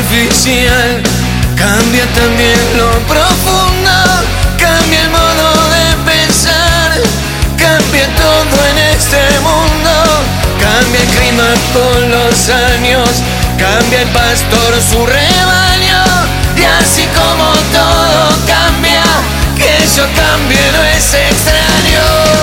superficial, cambia también lo profundo, cambia el modo de pensar, cambia todo en este mundo, cambia el clima con los años, cambia el pastor su rebaño, y así como todo cambia, que yo cambie no es extraño.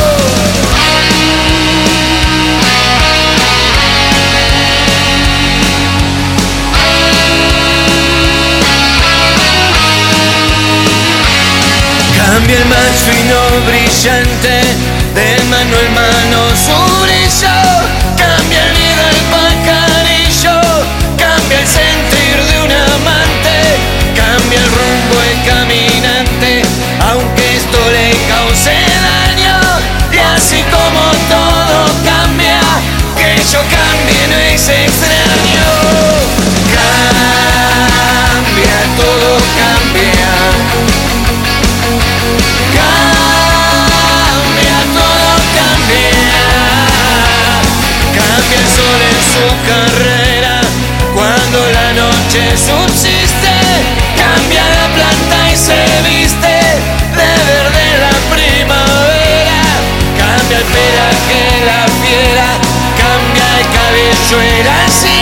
Cambia el más fino brillante, de mano en mano su brillo, cambia el nido el pajarillo, cambia el sentir de un amante, cambia el rumbo el caminante, aunque esto le cause daño, y así como todo cambia, que yo cambie no es extraño. Cambia, todo cambia. Cambia el sol en su carrera cuando la noche subsiste, cambia la planta y se viste de verde la primavera, cambia el pelaje la fiera, cambia el cabello y la sien.